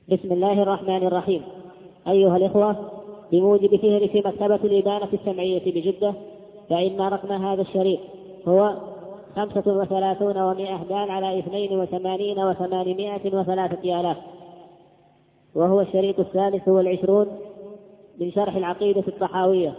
بسم الله الرحمن الرحيم. أيها الإخوة، بموجب فهرس مكتبة الإبانة السمعية بجدة، فإن رقم هذا الشريط هو 35 و100 دال على 82 و803 آلاف، وهو الشريط 23 من شرح العقيدة الطحاوية.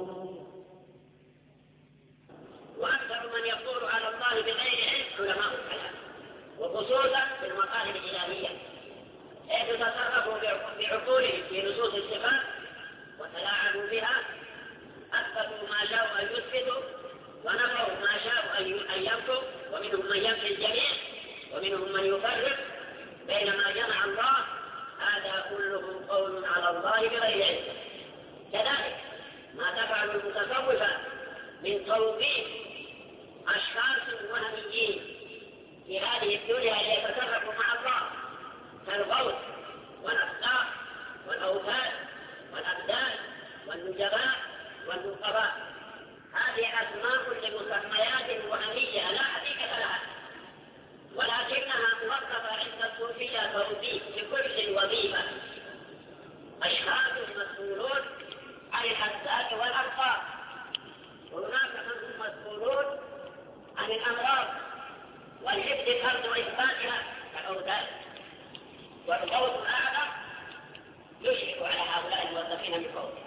وأكثر من يقول على الله بغير علم علماء الكلام، وخصوصا في المطالب الإلهية، حيث تصرفوا بعقولهم في نصوص الصفات وتلاعبوا بها، أثبتوا ما شاءوا أن يثبتوا ونفوا ما شاءوا أن ينفوا، ومنهم من ينفي الجميع ومنهم من يفرق بين ما جمع الله. هذا كله قول على الله بغير علم. كذلك ما تفعل المتصوفة من توقيف أشخاص وهميين في هذه الدنيا ليتصرفوا مع الله كالغوث والأخطاء والأوثان والأبدان والنجباء والنقباء. هذه أسماء لمسميات وهمية لا حقيقة لها، ولكنها موظفة عند الصوفية توظيف لكل وظيفة. أشخاص مسؤولون عن الحساس والأخطاء، وهناك من هم مسؤولون عن الأمراض والحفظ الأرض وإثباتها كالأوثان. والغوث الأعظم يشرف على هؤلاء الموظفين من فوقه.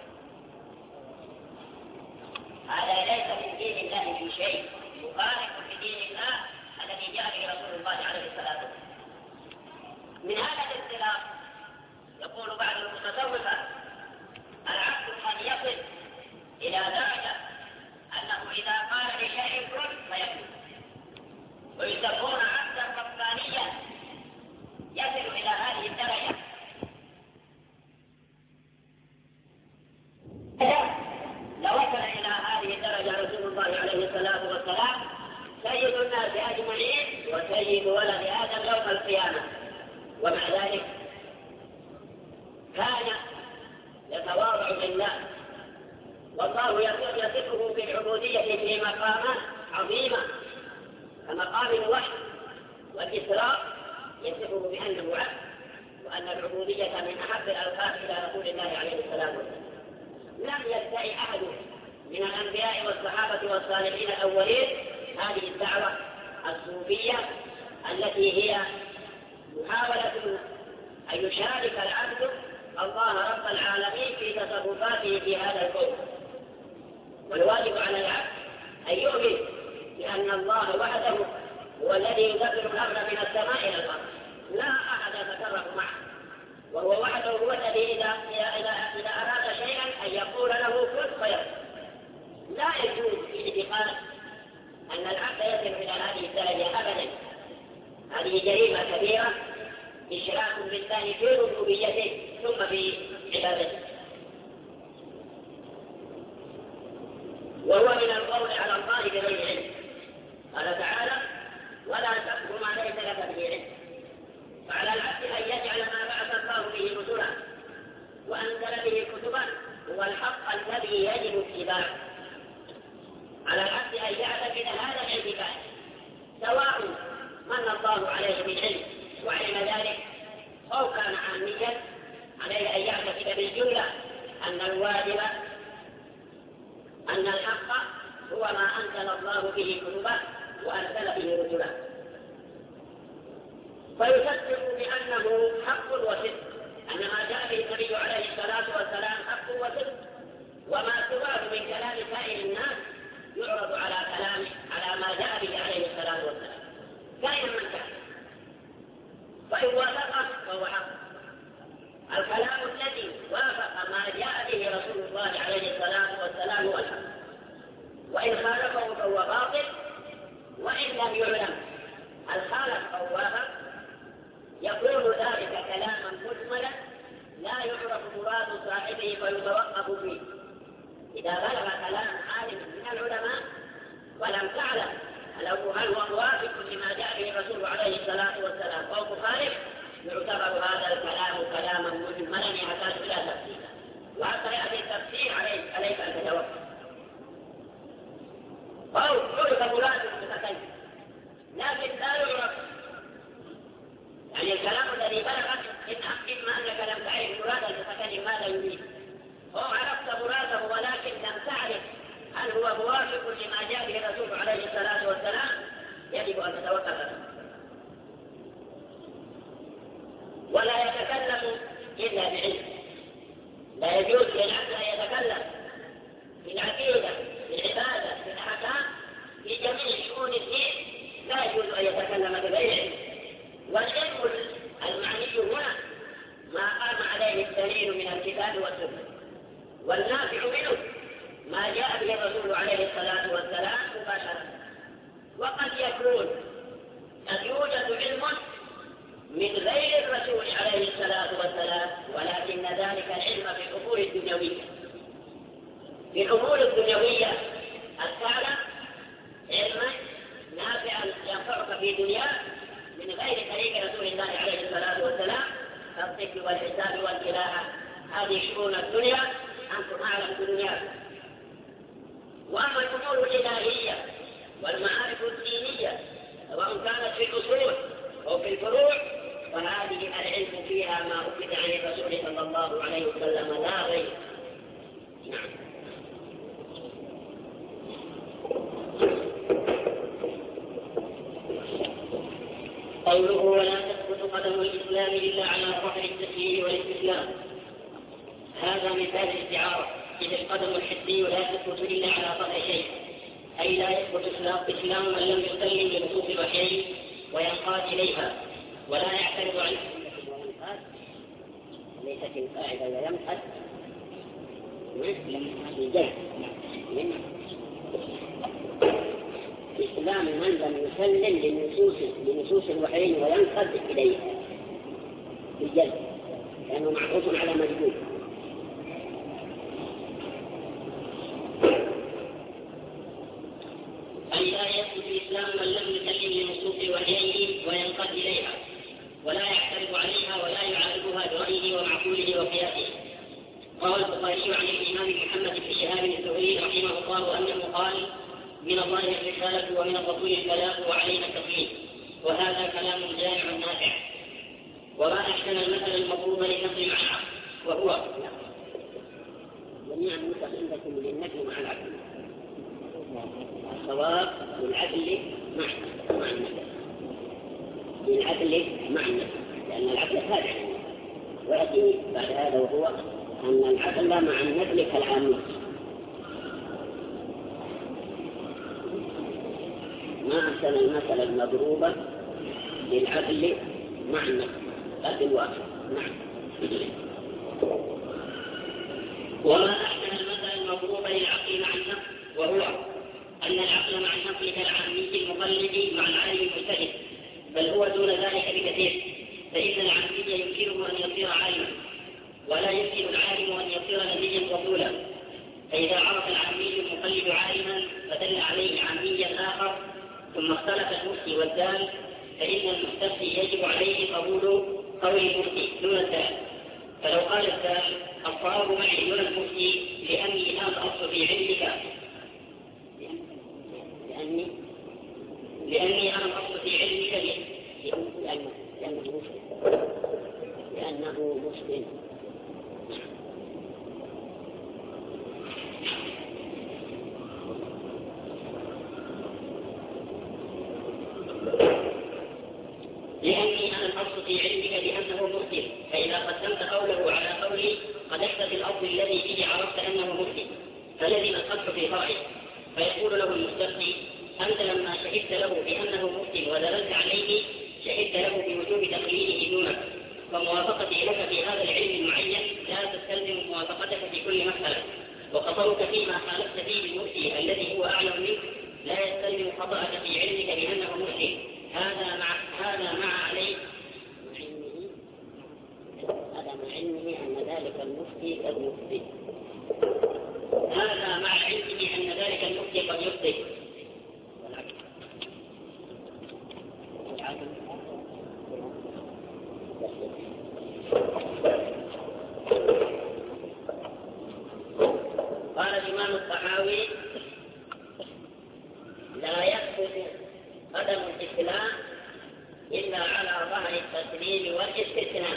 هذا ليس من دين الله في شيء، مخالف في دين الله الذي جاء به رسول الله عليه الصلاة والسلام. من هذا الاختلاف يقول بعض المتصوفة: العبد قد يصل إلى درجة أنه إذا قال لشيء كن فيكون، ويسمون عبدا ربانيا يصل إلى هذه الدرجة. لو وصل إلى هذه الدرجة رسول الله عليه الصلاة والسلام سيد الناس أجمعين وسيد ولد آدم يوم القيامة، ومع ذلك كان يتواضع لله، والله يصفه بالعبودية في مقامات عظيمة كمقام الوحي والإسراء، يصفه بأنه عبد، وأن العبودية من أحب الألقاب إلى رسول الله عليه الصلاة والسلام. لم يدعي أحد من الأنبياء والصحابة والصالحين الأولين هذه الدعوة الصوفية التي هي محاولة أن يشارك العبد الله رب العالمين في تصرفاته في هذا الكون. والواجب على العبد أن يؤمن بأن الله وحده هو الذي يدبر الأمر من السماء إلى الأرض، لا أحد يتصرف معه، وهو وحده هو الذي إذا أراد شيئا أن يقول له كن فيكون. لا يجوز في اعتقاد أن العبد يصل إلى هذه الدرجة أبدا. هذه جريمة كبيرة، إشراك بالله في ربوبيته ثم في عبادته. وهو من القول على الله بغير علم. قال تعالى: ولا تقف ما ليس لك به علم. فعلى العبد أن يجعل ما بعث الله به رسلا وأنزل به كتبا هو الحق الذي يجب اتباعه. على العبد أن يعتقد هذا الاعتقاد، سواء من الله عليه بالعلم وعلم ذلك أو كان عاميا، عليه أن يعتقد بالجملة أن الواجب أن الحق هو ما أنزل الله به كتبه وأنزل به رسله، فيصدق بأنه حق وصدق، أن ما جاء به النبي عليه الصلاة والسلام حق وصدق، وما سواه من كلام سائر الناس يعرض على ما جاء به عليه الصلاة والسلام كائنا من كان، وإن وافق فهو حق. الكلام الذي وافق ما جاء به رسول الله عليه الصلاة والسلام هو الحق، وإن خالفه فهو باطل، وإن لم يعلم الخالف أو وافق يكون ذلك كلاما مجملا لا يعرف مراد صاحبه فيتوقف فيه. إذا بلغ كلام عالم من العلماء ولم تعلم هل هو موافق لما جاء به الرسول عليه الصلاة والسلام أو مخالف، يعتبر هذا الكلام كلاما مجملا يحتاج إلى تفسير، وحتى يأتي التفسير عليك أن تتوقف. أو عرف مراد المتكلم لكن لا يعرف، يعني الكلام الذي بلغك إما أنك لم هو موافق لما جاء به الرسول عليه الصلاة والسلام يجب أن تتوقف له، ولا يتكلم إلا بعلم. لا يجوز للعبد أن يتكلم في العقيدة، في العبادة، في الأحكام، في جميع شؤون الدين، لا يجوز أن يتكلم بغير علم. والعلم المعني هنا ما قام عليه الدليل من الكتاب والسنة، والنافع منه ما جاء به الرسول عليه الصلاة والسلام مباشرة. وقد يكون قد يوجد علم من غير الرسول عليه الصلاة والسلام، ولكن ذلك العلم في الأمور الدنيوية. في الأمور الدنيوية التعلم علما نافعا ينفعك في دنياك من غير طريق رسول الله عليه الصلاة والسلام، كالطب والحساب والقراءة. هذه شؤون الدنيا أنتم أعلم بدنياكم. وأما الأمور الإلهية والمعارف الدينية سواء كانت في الأصول أو في الفروع، وهذه العلم فيها ما أثبت عن الرسول صلى الله عليه وسلم لا غير. نعم. قوله ولا تثبت قدم الإسلام إلا على ظهر التسليم والاستسلام، هذا مثال الاستعارة، إذ القدم الحسي لا تثبت إلا على ظهر شيء، أي لا يثبت إسلام من لم يسلم لنصوص الوحي وينقاد إليها ولا يعترض عنه. ليست القاعدة ويمحد الجهل إسلام من لم يسلم لنصوص الوحي وينقاد إليها بالجهل، لأنه معروف على مجهول. أي لا يثبت إسلام من لم يسلم لنصوص الوحي وينقاد إليها ولا يعترض عليها ولا يعارضها برأيه ومعقوله وقياسه. روى البخاري عن الإمام محمد بن شهاب الزهري رحمه الله أنه قال: من الله الرسالة ومن الرسول البلاغ وعلينا التقليد. وهذا كلام جامع نافع. وما أحسن المثل المضروب للنقل مع العقل، وهو جميع النسخ عندكم للنقل مع العقل، الصواب بالعدل مع النسخ، بالعدل مع النسخ، لأن العقل تابع، ويأتي بعد هذا وهو أن العقل مع النقل كالعامل. ما أحسن المثل المضروبة للعدل مع النقل، لا بالواقع. نعم. وما أحسن المثل المضروبة للعقل مع النقل، وهو أن العقل مع النقل كالعامي المقلد مع العالم المجتهد، بل هو دون ذلك بكثير، فإن العامي يمكنه أن يصير عالما، ولا يمكن العالم أن يصير نبيا رسولا. فإذا عرف العامي المقلد عالما فدل عليه عاميا آخر، ثم اختلف المفتي والدال، فإن المستفتي يجب عليه قبول قول المفتي دون الدال. فلو قال الدال: الصواب معي دون المفتي لأني أنا الأصل في علمك، لأني أنا الأصل في علمك لأنه مسلم. لأني أنا الأصل في علمك لأنه مسلم، فإذا قدمت قوله على قولي قدحت في الأصل الذي فيه عرفت أنه مسلم، فلزم القدح في فرعه. فيقول له المستفتي: أنت لما شهدت له بأنه مسلم ودللت عليه شهدت له بوجوب تقليده دونك، فموافقتي لك في هذا العلم المعين لا تستلزم موافقتك في كل مسألة، وخطرك فيما خالفت فيه بالمفتي الذي هو أعلم منك لا يستلزم خطأك في علمك بأنه مسلم. هذا مع عليه علمه أن ذلك المفتي قد يخطئ. هذا مع علمه أن ذلك المفتي قد يخطئ. قال الإمام الطحاوي: لا يثبت قدم الإسلام إلا على ظهر التسليم والاستسلام.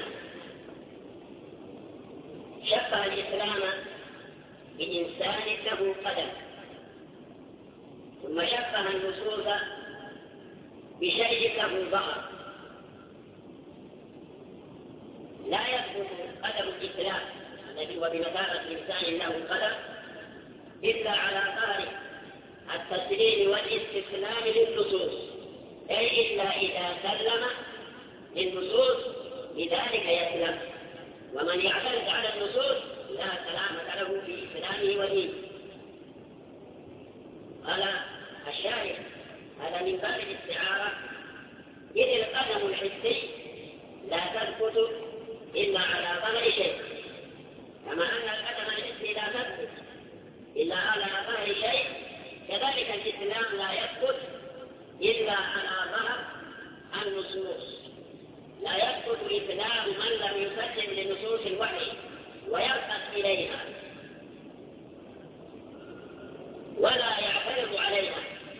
شبه الإسلام بإنسان له قدم، ثم شبه النصوص بشيء له ظهر لا يثبت قدم الإسلام الذي هو بمثابة إنسان له قدم إلا على ظهر التسليم والاستسلام للنصوص، أي إلا إذا سلم للنصوص لذلك يسلم. ومن يعترض على النصوص لا سلامة له في إسلامه ودينه. قال الشارع هذا من باب الاستعارة، إذ القدم الحسي لا تثبت إلا على ظهر شيء، كما أن القدم الحسي لا تثبت إلا على ظهر شيء، كذلك الإسلام لا يثبت إلا على ظهر النصوص. لا يثبت إسلام من لم يسلم لنصوص الوحي ويرقص إليها ولا يعترض عليها.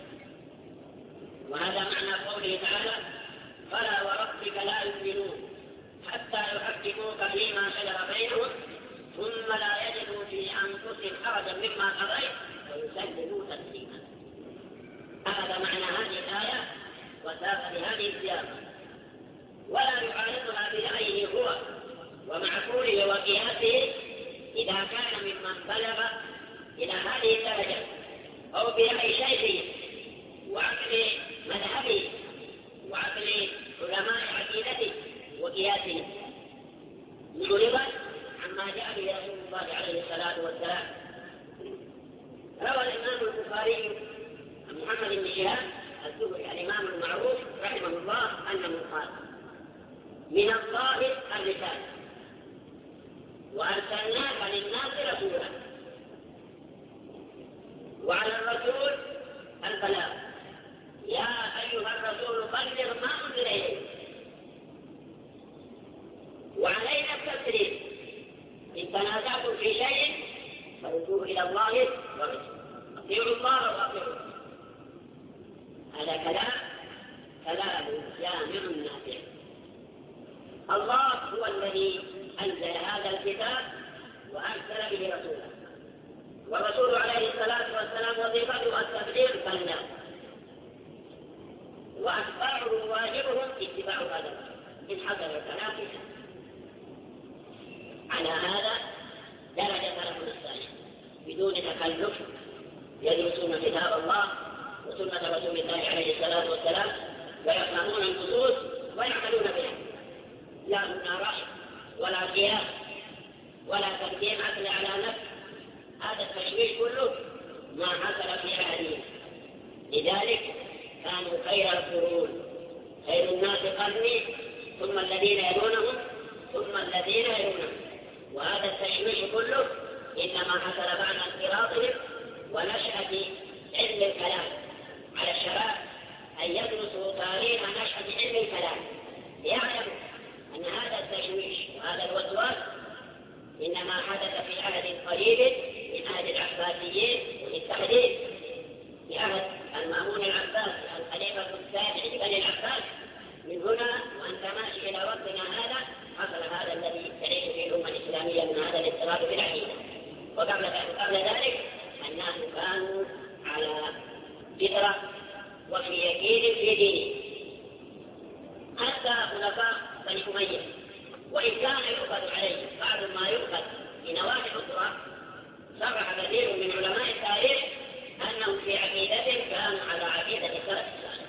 وهذا معنى قوله تعالى: فلا وربك لا يؤمنون حتى يحكموك فيما شجر بينهم ثم لا يجدوا في أنفسهم حرجا مما قضيت ويسلموا تسليما. هذا معنى هذه الآية وساق بهذه السياقة، ولا يعارضها برأيه هو ومعقوله وقياسه إذا كان ممن بلغ إلى هذه الدرجة، أو برأي شيخه وعقل مذهبه وعقل علماء عقيدته وقياسه، معرضا عما جاء به رسول الله عليه الصلاة والسلام. روى الإمام البخاري عن محمد بن شهاب الزهري الإمام المعروف رحمه الله أنه قال: من الله الرسالة وأرسلناك للناس رسولا، وعلى الرسول البلاغ، يا أيها الرسول بلغ ما أنزل إليك، وعلينا التسليم، إن تنازعتم في شيء فردوه إلى الله ورسوله، أطيعوا الله وأطيعوا. هذا كلام جامع نافع. الله هو الذي أنزل هذا الكتاب وأرسل به رسوله، والرسول عليه الصلاة والسلام وظيفته التبليغ فالناس، وأتباعه واجبهم اتباع هذا إن حصل التنافس. على هذا درجة سلفنا الصالح بدون تكلف يدرسون كتاب الله وسنة رسول الله عليه الصلاة والسلام ويفهمون النصوص ويعملون بها، لا مناقشة ولا قياس ولا تقديم عقل على نفس. هذا التشويش كله ما حصل في عهدهم. لذلك كانوا خير القرون، خير الناس قرني ثم الذين يلونهم ثم الذين يلونهم. وهذا التشويش كله إنما حصل بعد انقراضهم ونشأة علم الكلام على الشباب، أن يدرسوا تاريخ نشأة علم الكلام ليعلموا أن هذا التشويش وهذا الوسواس إنما حدث في عهد قريب من عهد العباسيين والتحديث، في عهد المأمون العباسي الخليفة الثاني بني العباس. من هنا وأنت ماشي إلى وقتنا هذا حصل هذا الذي تعيش فيه الأمة الإسلامية من هذا الاضطراب في العقيدة. وقبل ذلك الناس كانوا على فطرة وفي يقين في دينه، حتى خلفاء بني أمية وإن كان يؤخذ عليه بعض ما يؤخذ في نواحي أخرى، صرح كثير من علماء التاريخ أنهم في عقيدتهم كانوا على عقيدة السلف الصالح.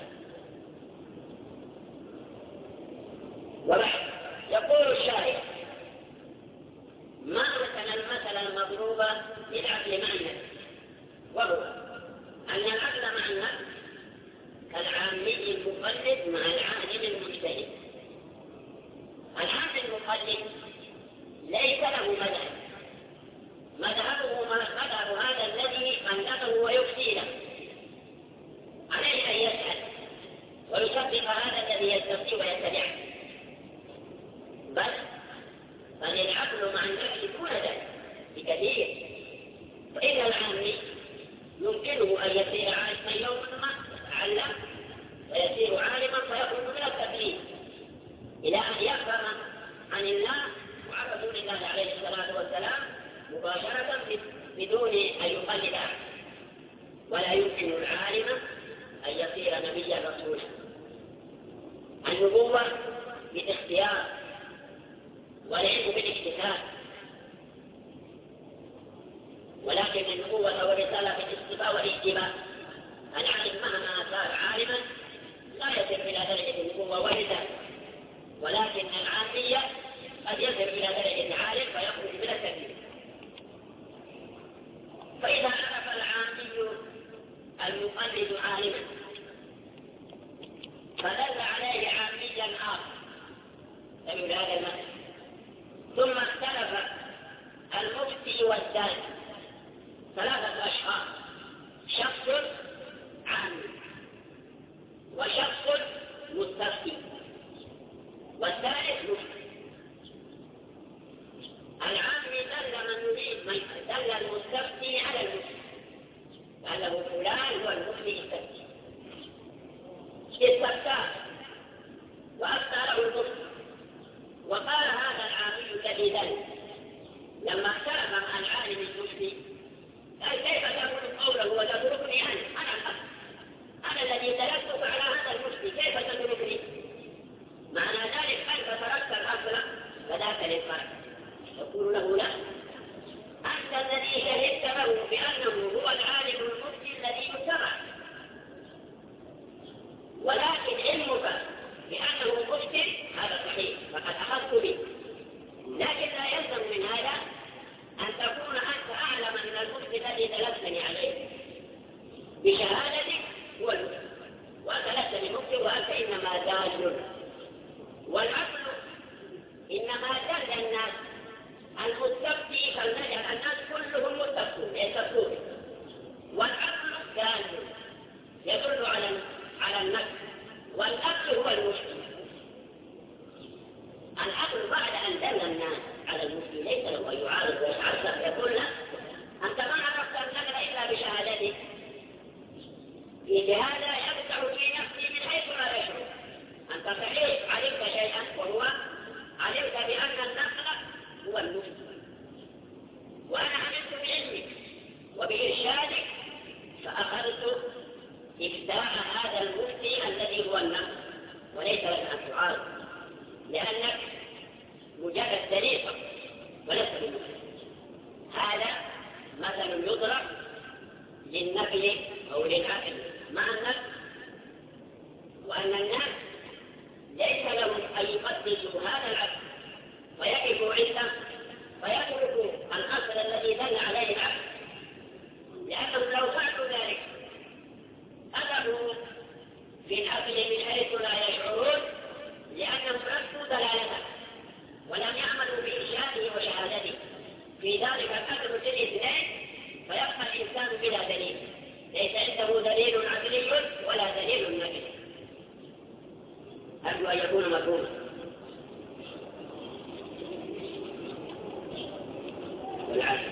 وبعد يقول الشاعر: ما مثل المثل المضروب للعقل مع النفس، وهو أن العقل مع النفس كالعامي المقلد مع العالم المجتهد. العالم المقلد ليس له مذهب، مذهبه مذهب هذا الذي ألفه ويفتي له، عليه أن يسأل ويصدق هذا الذي يستفتي ويتبعه. بل العقل مع النفس دون ذلك بكثير. فإن العامي يمكنه أن يصير عالما يوما ما يتعلم ويصير عالما فيخرج من التكليف إلى أن يفهم عن الله وعن رسول الله عليه الصلاة والسلام مباشرة بدون أن يقلد أحد. ولا يمكن العالم أن يصير نبيا رسولا. النبوة بالاختيار والعلم بالاكتساب، ولكن النبوة والرسالة بالاصطفاء والاجتباء. العالم مهما صار عالما لا يصل إلى درجة النبوة والرسالة، ولكن العامية قد يصل إلى درجة عالم فيخرج من التكليف. فإذا عرف العامي المقلد عالما فدل عليه عاميا آخر فمن هذا المثل. ثم اختلف المفتي والثاني، ثلاثة أشخاص: شخص عامي وشخص مستفتي والثالث مفتي. العامي دل المستفتي على المفتي، لأنه فلان هو المفتي يستفتي. استفتاه وأفتى له المفتي، وقال هذا العامي الذي دل لما اختلف مع العالم المفتي قال: كيف تقول قوله وتتركني أنا الأصل، أنا الذي دللتك على هذا المفتي، كيف تتركني؟ معنى ذلك أنت تركت الأصل فذاك للفرق. يقول له: لا، أنت الذي شهدت له بأنه هو العالم المفتي الذي يتبع، ولكن علمك بأنه مفتي هذا صحيح فقد أخذت به، لكن لا يلزم من هذا أن تكون أنت أعلم من المفتي الذي دللتني عليه بشهادتك هو المفتي، وأنت لست بمفتي وأنت إنما دال. والعقل إنما دل الناس المستفتي، فلنجعل الناس كلهم مستفتون يستفتون، والعقل دال يدل على النفس، والعقل هو المفتي. العقل بعد أن دل الناس على المفتي ليس له أن يعارض ويتعصب، يقول له: أنت ما عرفت النقل إلا بشهادتك، بهذا يبدأ في نفسي من حيث لا يشعر. أنت صحيح علمت شيئا، وهو علمت بأن النقل هو المفتي، وأنا عملت بعلمك وبإرشادك فأخذت إفتاء هذا المفتي الذي هو النقل، وليس لك أن تعارض لأنك مجرد دليل وليس بمفتي. هذا مثل يضرب للنقل أو للعقل مع النقل، وأن الناس ليس لهم أن يقدسوا هذا العقل ويقفوا عنده فيتركوا الأصل الذي دل عليه العقل، لأنهم لو فعلوا ذلك أذبوا في العقل من حيث لا يشعرون، لأنهم رفضوا دلالته ولم يعملوا بإرشاده وشهادته. في ذلك الأمر في الاثنين فيبقى الإنسان بلا دليل، ليس عنده دليل عقلي ولا دليل نقلي. أرجو أن يكون مفهوما. والعكس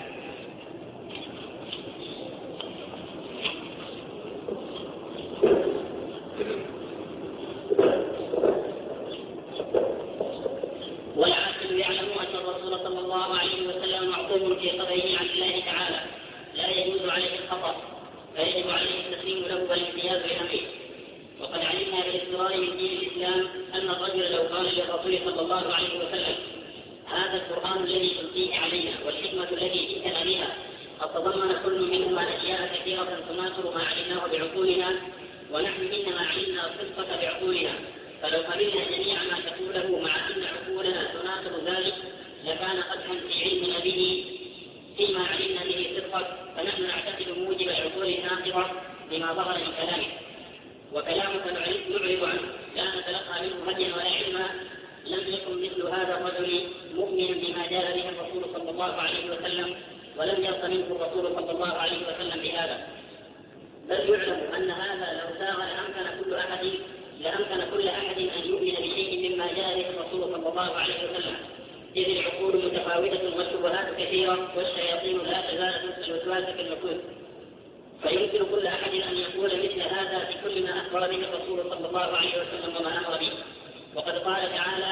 يعلم أن الرسول صلى الله عليه وسلم معصوم في قضيه عن الله تعالى، لا يجوز عليه الخطأ، فيجب عليه التسليم له والامتياز بأمره. وقد علمنا بالاضطرار من دين الإسلام أن الرجل لو قال للرسول صلى الله عليه وسلم: هذا القرآن الذي تلقيه علينا والحكمة التي جئتنا بها قد تضمن كل منهما أشياء كثيرة تناصر ما علمناه بعقولنا، ونحن إنما علمنا الصدق بعقولنا، فلو قبلنا جميع ما تقوله مع أن عقولنا تناصر ذلك لكان قدحا في علمنا به فيما علمنا به صدقا، فنحن نعتقد موجب العقول الناقضة لما ظهر من كلامه، وكلامك نعرض عنه لا نتلقى منه هديا ولا علما. لم يكن مثل هذا الرجل مؤمنا بما جاء به الرسول صلى الله عليه وسلم، ولم يرض منه الرسول صلى الله عليه وسلم بهذا، بل يعلم أن هذا لو ساغ لأمكن كل أحد أن يؤمن بشيء مما جاء به الرسول صلى الله عليه وسلم، إذ العقول متفاوتة والشبهات كثيرة والشياطين لا تزال تنسى الوسواس في النفوس، فيمكن كل أحد أن يقول مثل هذا في كل ما أخبر به الرسول صلى الله عليه وسلم وما أمر به. وقد قال تعالى: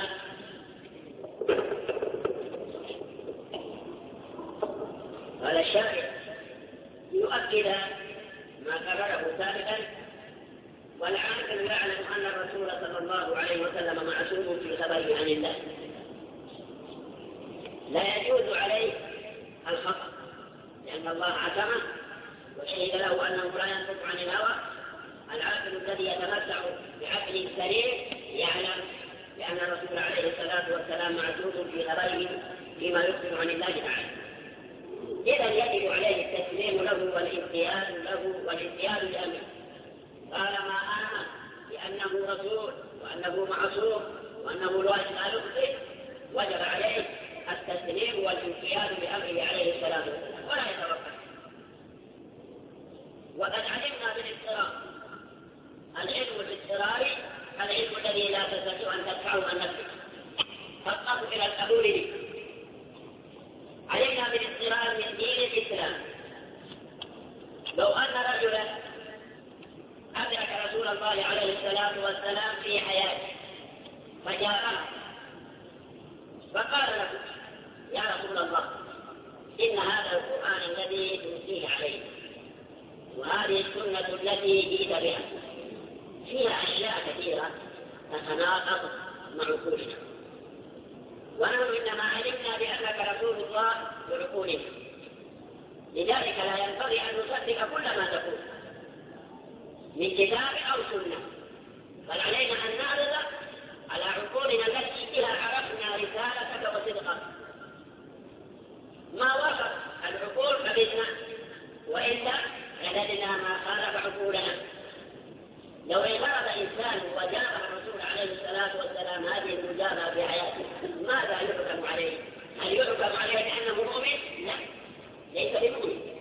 قال الشاعر يؤكد ما قرره سابقا، والعاقل يعلم أن الرسول صلى الله عليه وسلم معصوم في خبره عن الله، لا يجوز عليه الخطأ، لأن الله عصمه وشهد له أنه لا ينطق عن الهوى. العاقل الذي يتمتع بعقل سليم يعلم بأن الرسول عليه الصلاة والسلام معصوم في خبره فيما يخبر عن الله تعالى. إذا يجب عليه التسليم له والانقياد له والانقياد لأمره. طالما آمن بأنه رسول وأنه معصوم وأنه لا يخطئ، وجب عليه التسليم والانقياد لأمره عليه الصلاة والسلام ولا يتوقف. وقد علمنا بالاضطرار، العلم بالاضطرار العلم الذي لا تستطيع أن تدفعه عن نفسك فاضطر إلى القبول به. علمنا بالاضطرار من دين الإسلام. لو أن رجلا أدرك رسول الله عليه الصلاة والسلام في حياته فجاءه فقال له: يا رسول الله، إن هذا القرآن الذي تنزيه عليه وهذه السنة التي جئت بها فيها أشياء كثيرة تتناقض مع عقولنا، ونحن إنما علمنا بأنك رسول الله بعقولنا، لذلك لا ينبغي أن نصدق كل ما تقول من كتاب أو سنة، بل علينا أن نعرض على عقولنا التي بها عرفنا رسالتك وصدقك. ما وافق العقول قبلنا، وإلا رددنا ما خالف عقولنا. لو انفرد إنسان وجاب الرسول عليه الصلاة والسلام هذه المجابة في حياته، ماذا يحكم عليه؟ هل يحكم عليه بأنه مؤمن؟ لا، ليس بمؤمن.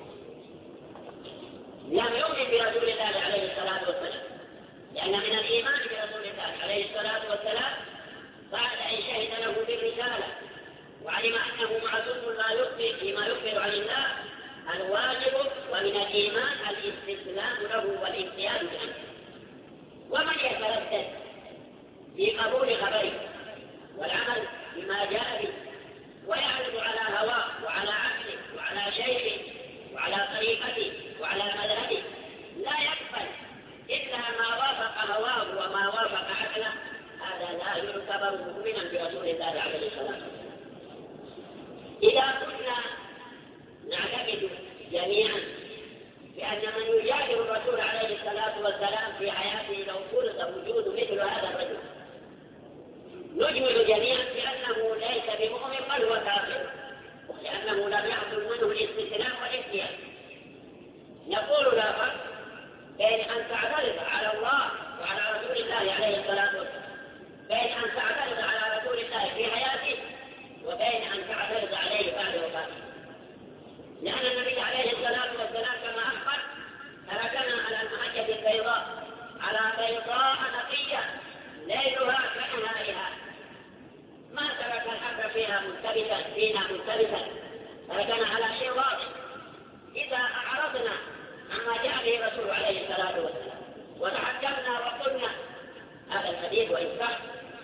لم يؤمن برسول الله عليه الصلاة والسلام، لأن من الإيمان برسول الله عليه الصلاة والسلام بعد أن شهد له بالرسالة وعلم أنه معصوم لا يخطئ فيما يخبر عن الله، الواجب ومن الإيمان الاستسلام له والانقياد له. ومن يتردد في قبول خبره والعمل بما جاء به ويعرض على هواه وعلى عقله وعلى شيخه وعلى طريقته وعلى مذهبه، لا يقبل إلا ما وافق هواه وما وافق عقله، هذا لا يعتبر مؤمنا برسول الله عليه الصلاة والسلام. إذا كنا نعتقد جميعا بأن من يجادل الرسول عليه الصلاة والسلام في حياته لو فرض وجود مثل هذا الرجل، نجمل جميعا بأنه ليس بمؤمن بل هو كافر، لأنه لم يحصل منه الاستسلام والانقياد. نقول لا فرق بين أن تعترض على الله وعلى رسول الله عليه الصلاة والسلام، بين أن تعترض على رسول الله في حياته وبين أن تعترض عليه بعد وفاته. لأن النبي عليه الصلاة والسلام كما أخبر تركنا على المحجة البيضاء، على بيضاء نقية ليلها كنهارها، ما ترك الحق فيها ملتبسا، تركنا على شيء واضح. إذا أعرضنا عما جاء به الرسول عليه الصلاة والسلام وتحكمنا وقلنا هذا الحديث وإن صح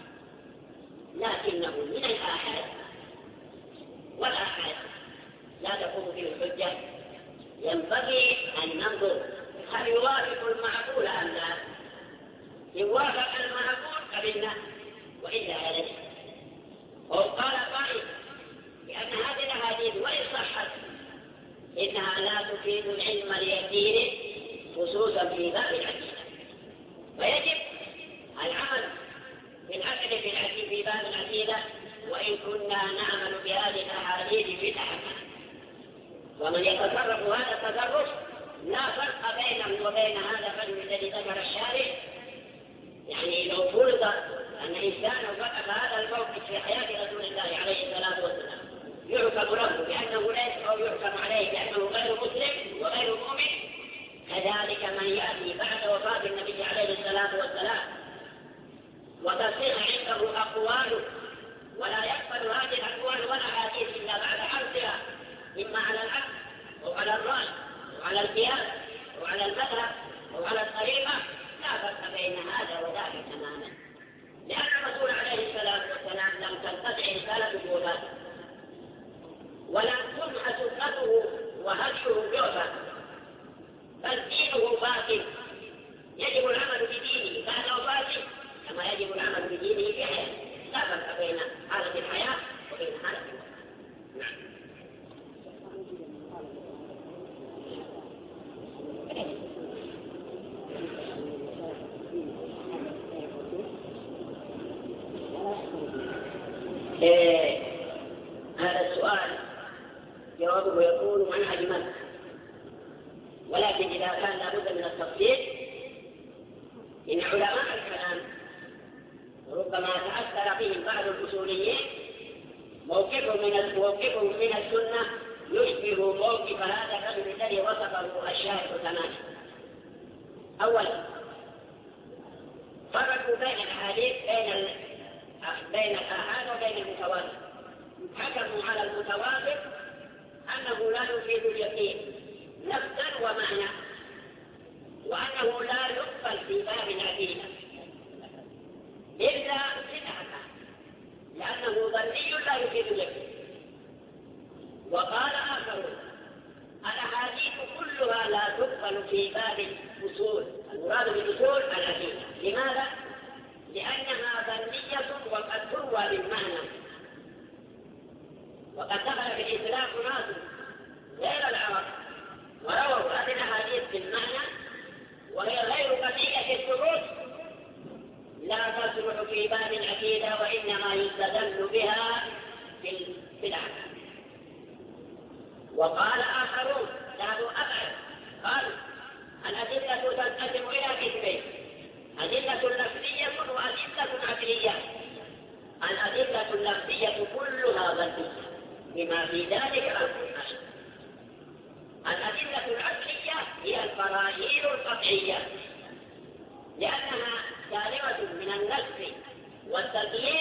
لكنه من الآحاد، والآحاد لا تقوم فيه الحجة، ينبغي أن ننظر هل يوافق المعقول أم لا. إن وافق المعقول قبلنا، وإلا هلك. أو قال قائل بأن هذه الأحاديث وإن صحت إنها لا تفيد العلم اليقين خصوصا في باب العقيدة، ويجب العمل بالعقل في باب العقيدة وإن كنا نعمل بهذه الأحاديث في الأحكام. ومن يتصرف هذا التصرف لا فرق بينه وبين هذا الرجل الذي ذكر الشارع. يعني لو فرض أن إنسان وقف هذا الموقف في حياة رسول الله عليه الصلاة والسلام يحكم له بأنه ليس أو يحكم عليه بأنه غير مسلم وغير مؤمن، كذلك من يأتي بعد وفاة النبي عليه الصلاة والسلام وتصير عنده أقواله ولا يقبل هذه الأقوال والأحاديث إلا بعد حرصها إما على العقل أو على الرأي أو على القياس أو على المذهب أو على الطريقة، لا فرق بين هذا وذاك تماما، لأن الرسول عليه الصلاة والسلام لم تنقطع رسالته وفاته ولم تمحى سنته وهديه جوفا، بل دينه باطل، يجب العمل بدينه بعد وفاته كما يجب العمل بدينه في حياته، لا فرق بين حالة الحياة وبين حالة الوفاة. هذا السؤال جوابه يقول منهج مكة، ولكن إذا كان لابد من التفصيل إن علماء الكلام ربما تأثر فيهم بعض الأصوليين موقفهم من السنة يشبه موقف هذا الرجل الذي وصفه الشارع تماما. أولا فرقوا بين الحديث بين الآحاد وبين المتواتر، حكموا على المتواتر أنه لا يفيد اليقين لفظا ومعنى، وأنه لا يقبل في باب العقيدة إلا بدعة لأنه ظني لا يفيد اليقين. وقال آخرون الأحاديث كلها لا تقبل في باب الأصول، المراد بالأصول العقيدة. لماذا؟ لأنها ظنية وقد تروى بالمعنى، وقد دخل في الإسلام ناس غير العرب ورووا هذه الأحاديث بالمعنى وهي غير قضية الثبوت لا تصلح في باب العقيدة، وإنما يستدل بها في الأحكام. وقال آخرون ذهبوا أبعد، قالوا الأدلة تنقسم إلى قسمين: أدلة لفظية وأدلة عقلية. الأدلة اللفظية كلها ظنية بما في ذلك القرآن. الأدلة العقلية هي البراهين القطعية لأنها سالمة من النسخ والتغيير.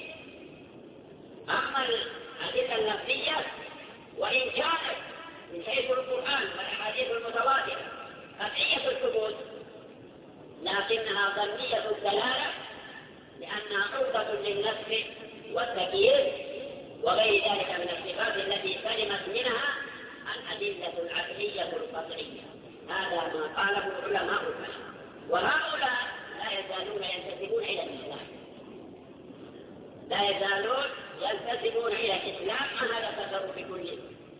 أما الأدلة اللفظية وإن كانت من حيث القرآن والأحاديث المتواترة قطعية الثبوت لكنها ظنية الدلالة لأنها عرضة للنسخ والتغيير وغير ذلك من الصفات التي سلمت منها الأدلة العقلية القطعية. هذا ما قاله علماء الكلام، وهؤلاء لا يزالون ينتسبون إلى الإسلام، لا يزالون ينتسبون إلى الإسلام. ما هذا التصرف كله؟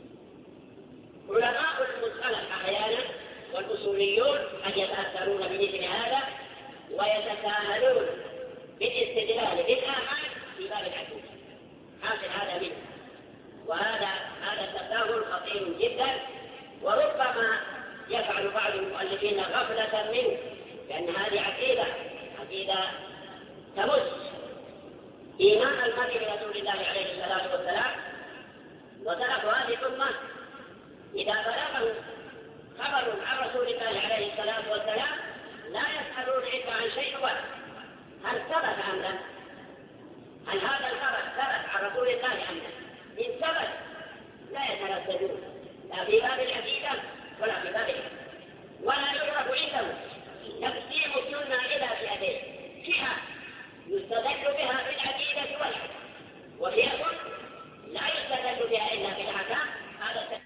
علماء المصطلح أحيانا والأصوليون قد يتأثرون بمثل هذا ويتساهلون بالاستدلال بالآحاد في باب العقيدة. حاصل هذا منه، وهذا التساهل خطير جدا، وربما يفعل بعض المؤلفين غفلة منه، لأن هذه عقيدة تمس إيمان المرء برسول الله عليه الصلاة والسلام. وسلف هذه الأمة إذا بلغه خبر عن رسول الله عليه الصلاة والسلام لا يسألون إلا عن شيء واحد: هل ثبت أم لا؟ هل هذا الخبر ثبت عن رسول الله أم لا؟ إن ثبت لا يترددون لا في باب العقيدة ولا في باب الحكم، ولا يعرف عنده تقسيم السنة إلى فئتين: فئة يستدل بها في العقيدة والحكم، وفئة لا يستدل بها إلا في الحكم. هذا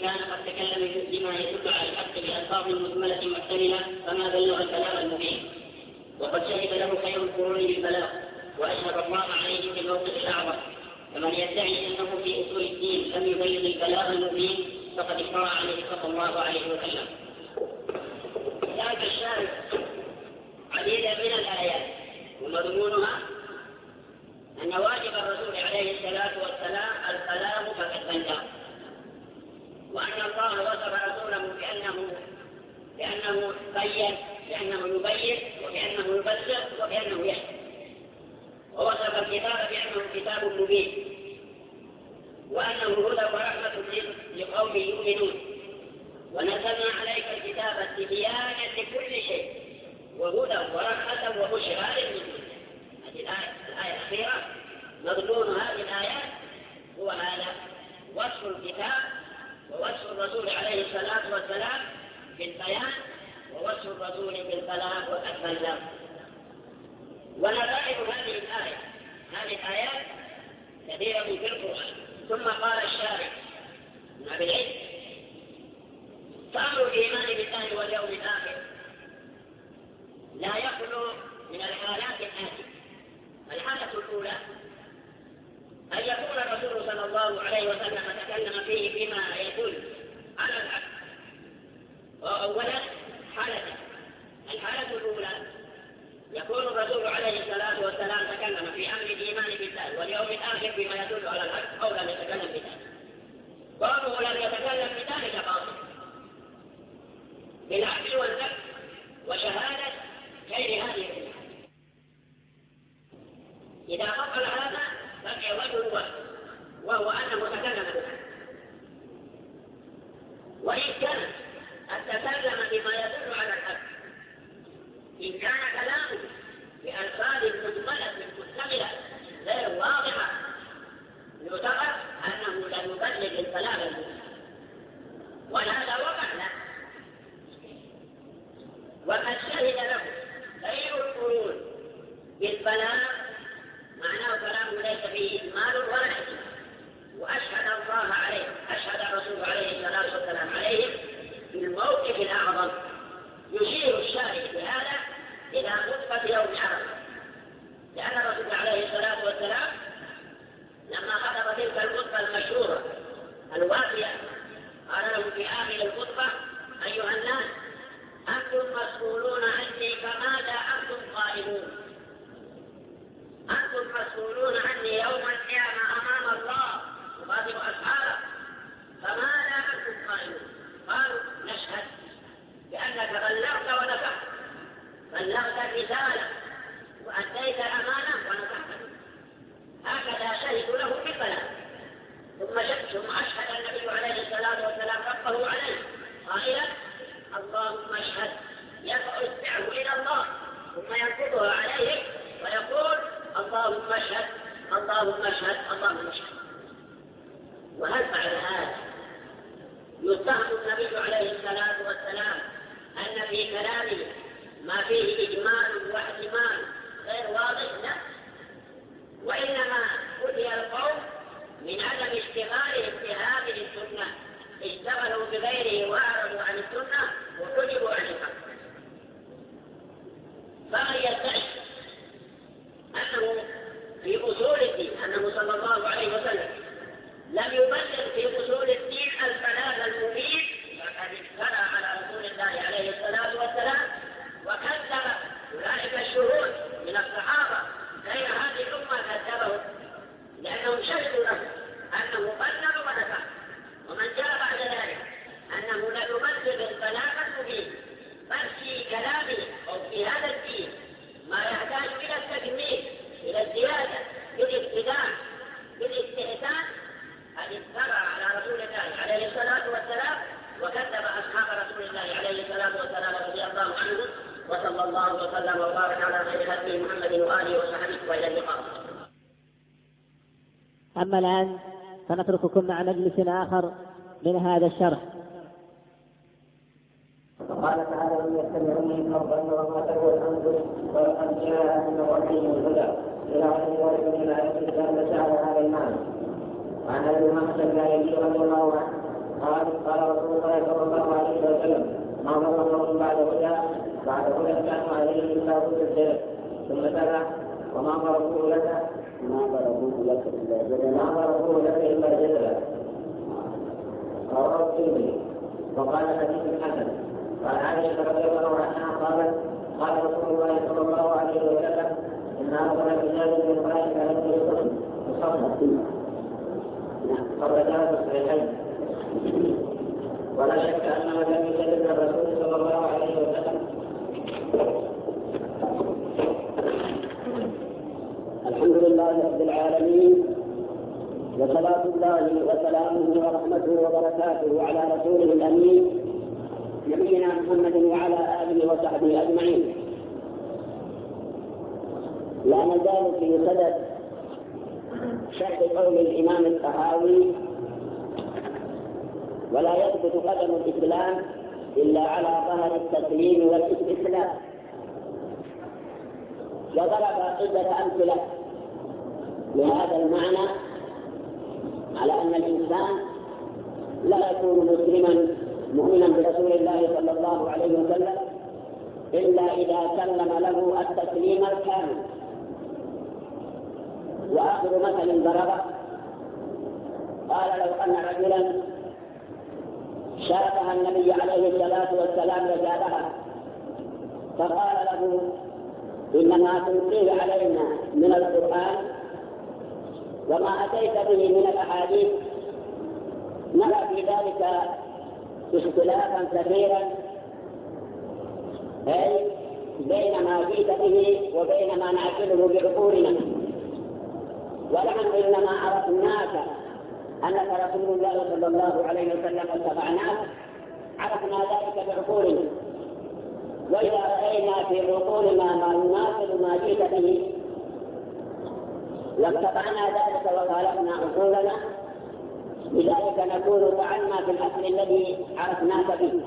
كان قد تكلم بما يدل على الحق بألفاظ مجملة محتملة فما بلغ الكلام المبين، وقد شهد له خير القرون بالبلاغ وأشهد الله عليه في الموقف الأعظم. فمن يدعي أنه في أصول الدين لم يبلغ البلاغ المبين فقد افترى عليه صلى الله عليه وسلم. ذاك الشارع عديدا من الآيات ومضمونها أن واجب الرسول عليه الصلاة والسلام البلاغ فقد بلغ، وأن الله وصف رسوله بأنه بين، بأنه يبين، وبأنه يبلغ، وبأنه يحكم. ووصف الكتاب بأنه كتاب مبين، وأنه هدى ورحمة لقوم يؤمنون. ونزلنا عليك الكتاب تبيانا لكل شيء وهدى ورحمة وبشرى للمؤمنين. هذه الآية الأخيرة مضمون هذه الآيات هو هذا وصف الكتاب ووصف الرسول عليه الصلاة والسلام بالبيان ووصف الرسول بالبلاغ والبلاغ. ونظائر هذه الآيات كثيرة في القرآن. ثم قال الشارع من أبي العلم: فأمر الإيمان بالله واليوم الآخر لا يخلو من الحالات الآتية. الحالة الأولى أن يكون الرسول صلى الله عليه وسلم تكلم فيه بما يدل على الحق. وأولا الحالة الأولى يكون الرسول عليه الصلاة والسلام تكلم في أمر الإيمان بالله واليوم الآخر بما يدل على الحق أو لم يتكلم بذلك. قوله لم يتكلم بذلك باطل بالعدل والنفس وشهادة غير هذه الأمة. إذا بطل هذا بقي وجه وهو أنه تكلم بذلك. وإن كان التكلم بما يدل على الحق إن كان كلامه بألفاظ مجملة مستملة غير واضحة يعتبر أنه لا يبلغ البلاغ المبين، وهذا وقع له. وقد شهد له خير القرون بالبلاغ معناه كلامه ليس فيه إجمال ولا إجمال، وأشهد الله عليه، أشهد الرسول عليه الصلاة والسلام عليه في الموقف الأعظم. يشير الشارع بهذا إلى خطبة يوم عرفة، لأن الرسول عليه الصلاة والسلام لما خطب تلك الخطبة المشهورة الوافية قال لهم في آخر الخطبة: أيها الناس أنتم مسؤولون عني فماذا أنتم قائلون؟ أنتم مسؤولون عني يوم القيامة أمام الله وخاطب أصحابه، فماذا أنتم قائلون؟ قالوا: نشهد بأنك بلغت ونصحت، بلغت الرسالة وأديت الأمانة ونصحت. هكذا شهدوا له بالبلاغ. ثم أشهد النبي عليه الصلاة والسلام ربه عليه قائلا: اللهم اشهد، يرفع اصبعه إلى الله ثم ينقضها عليه ويقول: اللهم اشهد، اللهم اشهد، اللهم اشهد. وهل بعد هذا يتهم النبي عليه الصلاة والسلام أن في كلامه ما فيه إجمال واحتمال غير واضح؟ لا، وإنما أتي القوم من عدم اشتغالهم بهذه السنة، اشتغلوا بغيره وأعرضوا عن السنة وحجبوا عن الحق. فمن يدعي أنه في أصول الدين أنه صلى الله عليه وسلم لم يبلغ في أصول الدين البلاغ المبين فقد افترى على رسول الله عليه الصلاة والسلام وكذب أولئك الشهود من الصحابة غير هذه الأمة كذبهم، لأنهم شهدوا له أنه بلغ ونفع. ومن جاء بعد ذلك أنه لا يبلغ البلاغ المبين بل في كلامه أو في هذا الدين ما يحتاج إلى التكميل، إلى الزيادة، بالابتداء، بالاستحسان، قد افترى على رسول الله عليه الصلاة والسلام وكذب أصحاب رسول الله عليه الصلاة والسلام رضي الله عنهم. وصلى الله وسلم وبارك على خير هدي محمد وآله وصحبه وإلى اللقاء. أما الآن فنترككم مع مجلس آخر من هذا الشرح. قال تعالى: إن يتبعون إلا الظن وما تهوى الأنفس وقد جاء من ربهم الهدى إلى غير ذلك من الآيات الدالة على هذا المعنى. وعن أبي أمامة الباهلي رضي الله عنه قال رسول الله صلى الله عليه وسلم: ما ضر قوم بعد هدى كانوا عليه الا هدى الشرك. ثم تلا: وما ضربوه لك الا جدلا. رواه الترمذي. وقال حديث حسن. قال عائشة رضي الله عنها قالت: قال رسول الله صلى الله عليه وسلم: إن أفضل الرجال من الملائكة لم يكن مصنف خرجاه الصحيحين. ولا شك أنه لم يسلم الرسول صلى الله عليه وسلم. الحمد لله رب العالمين، وصلاة الله وسلامه ورحمته وبركاته على رسوله الأمين نبينا محمد وعلى آله وصحبه أجمعين. لا نزال في صدد شرح قول الإمام الطحاوي: ولا يثبت قدم الإسلام إلا على ظهر التسليم والاستسلام. وضرب عدة أمثلة لهذا المعنى على أن الإنسان لا يكون مسلما مؤمنا برسول الله صلى الله عليه وسلم إلا إذا سلم له التسليم الكامل. وآخر مثل ضربه قال: لو أن رجلا شافه النبي عليه الصلاة والسلام وجابها فقال له: إنما تلقيه علينا من القرآن وما أتيت به من الأحاديث نرى في ذلك اختلافا كثيرا، أي بين ما جئت به وبين ما نعقله بعقولنا، ونحن إنما عرفناك أنك رسول الله صلى الله عليه وسلم واتبعناك عرفنا ذلك بعقولنا، وإذا رأينا في عقولنا ما يناسب ما جئت به واتبعنا ذلك وخالفنا عقولنا، لذلك نكون فعلنا في الأصل الذي عرفناك به.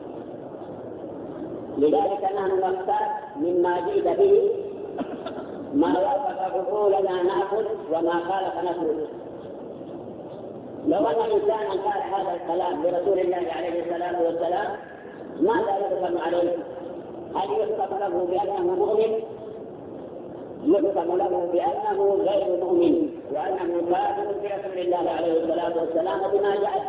لذلك نحن نختار مما جئت به ما وافق عقولنا نأخذ وما خالف نترك. لو أن إنسانا قال هذا الكلام لرسول الله عليه الصلاة والسلام ماذا يحكم عليه؟ هل يحكم له بأنه مؤمن؟ يحكم له بأنه غير مؤمن وأنه كافر برسول الله عليه الصلاة والسلام بما جاء.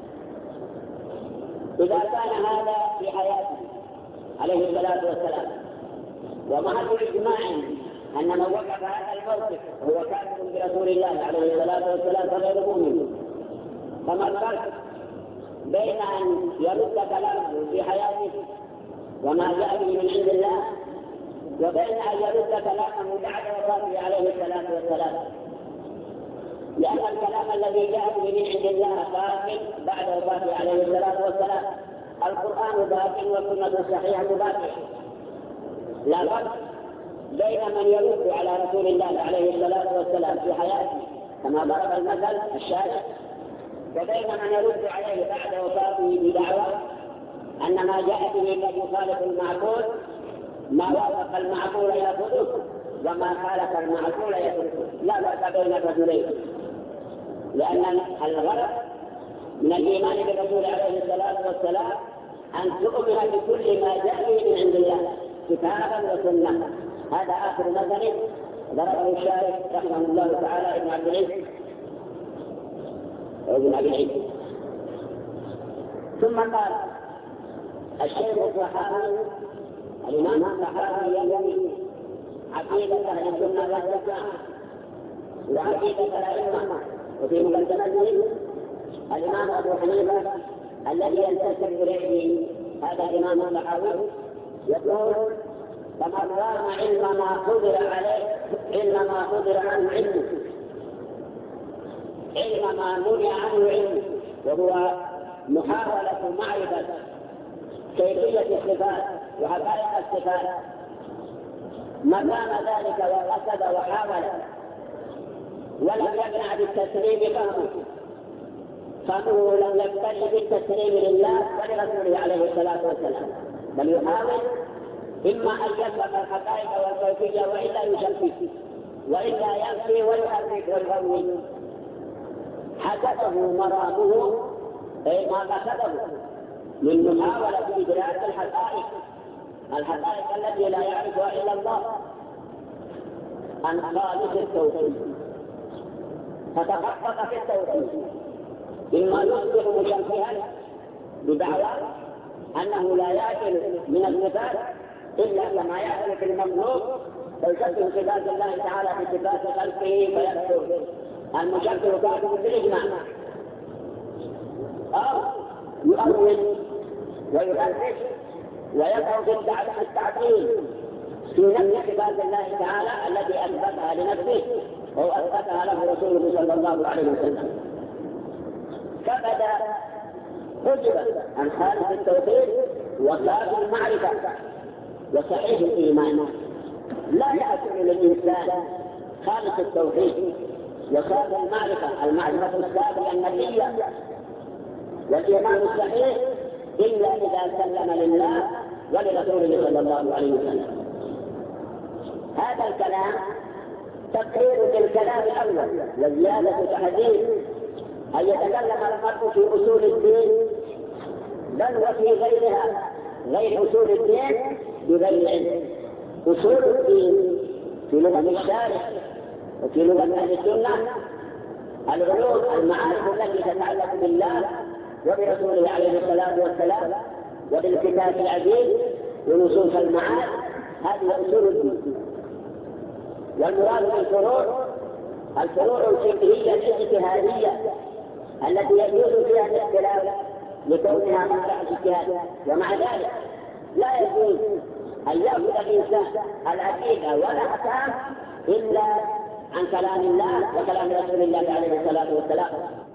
إذا كان هذا في حياته عليه الصلاة والسلام ومع إجماع أن من وقف هذا الموقف هو كافر برسول الله عليه الصلاة والسلام فغير مؤمن، فما الفرق بين أن يرد كلامه في حياته وما جاء به من عند الله وبين أن يرد كلامه بعد وفاته عليه الصلاة والسلام؟ لأن الكلام الذي جاء به من عند الله باق بعد وفاته عليه الصلاة والسلام. القرآن باق والسنة الصحيحة باقية. لا فرق بين من يرد على رسول الله عليه الصلاة والسلام في حياته كما ضرب المثل الشارع، وبين من يرد عليه بعد وفاته بدعوى أن ما جاء به قد يخالف المعقول، ما وافق المعقول يأخذه وما خالف المعقول يتركه. لا فرق بين الرجلين، لأن الغرض من الإيمان بالرسول عليه الصلاة والسلام أن تؤمن بكل ما جاء به من عند الله كتابا وسنة. هذا آخر مثل ضربه الشارع رحمه الله تعالى ابن عبد العزيز ابن أبي العز. ثم قال الشيخ الصحابي الإمام الصحابي يروي عقيدة أهل السنة والجماعة وعقيدة الأئمة، وفي مقدمته الإمام أبو حنيفة الذي ينتسب إليه هذا الإمام الصحابي يقول: فمن رام علم ما قدر عليه علم ما قدر عنه علمه، علم ما منع عنه علمه، وهو محاولة معرفة كيفية الصفات وحقائق الصفات. من رام ذلك وقصد وحاول ولم يقنع بالتسليم فهمه لم يقتنع بالتسليم لله ولرسوله عليه الصلاة والسلام، بل يحاول إما أن يفهم الحقائق والكيفية وإلا يشكك وإلا ينفي ويحرك ويهون. حدثه مرامه أي ما قصده من محاولة إدراك الحقائق التي لا يعرفها إلا الله عن خالص التوحيد، فتحقق في التوحيد إما يصبح مشبها بدعوى أنه لا يأكل من الصفات إلا كما يأكل في المملوك، فيشبه صفات الله تعالى بصفات خلقه فيكفر المشبه كافر بالإجماع، أو يؤول ويغرس ويقع في التعطيل في نفس صفات الله تعالى التي أثبتها لنفسه أو أثبتها له رسوله صلى الله عليه وسلم. فبدا حجب عن خالص التوحيد وصافي المعرفة وصحيح الإيمان. لا يحصل للإنسان خالص التوحيد وصافي المعرفة الصافية النقية والإيمان الصحيح إلا إذا سلم لله ولرسوله صلى الله عليه وسلم. هذا الكلام تقرير بالكلام الأول وزيادة تحديد أن يتكلم المرء في أصول الدين بل وفي غيرها غير أصول الدين بغير علم. أصول الدين في لغة الشارع وفي لغة أهل السنة العلوم المعارف التي تتعلق بالله وبرسوله عليه الصلاة والسلام وبالكتاب العزيز ونصوص المعارف، هذه أصول الدين. والمراد بالفروع الفروع الفقهية الاجتهادية التي يجوز فيها الاختلاف لكونها موضع الاجتهاد، ومع ذلك لا يجوز أن يأخذ الإنسان العقيدة والأحكام إلا عن كلام الله وكلام رسول الله عليه الصلاة والسلام.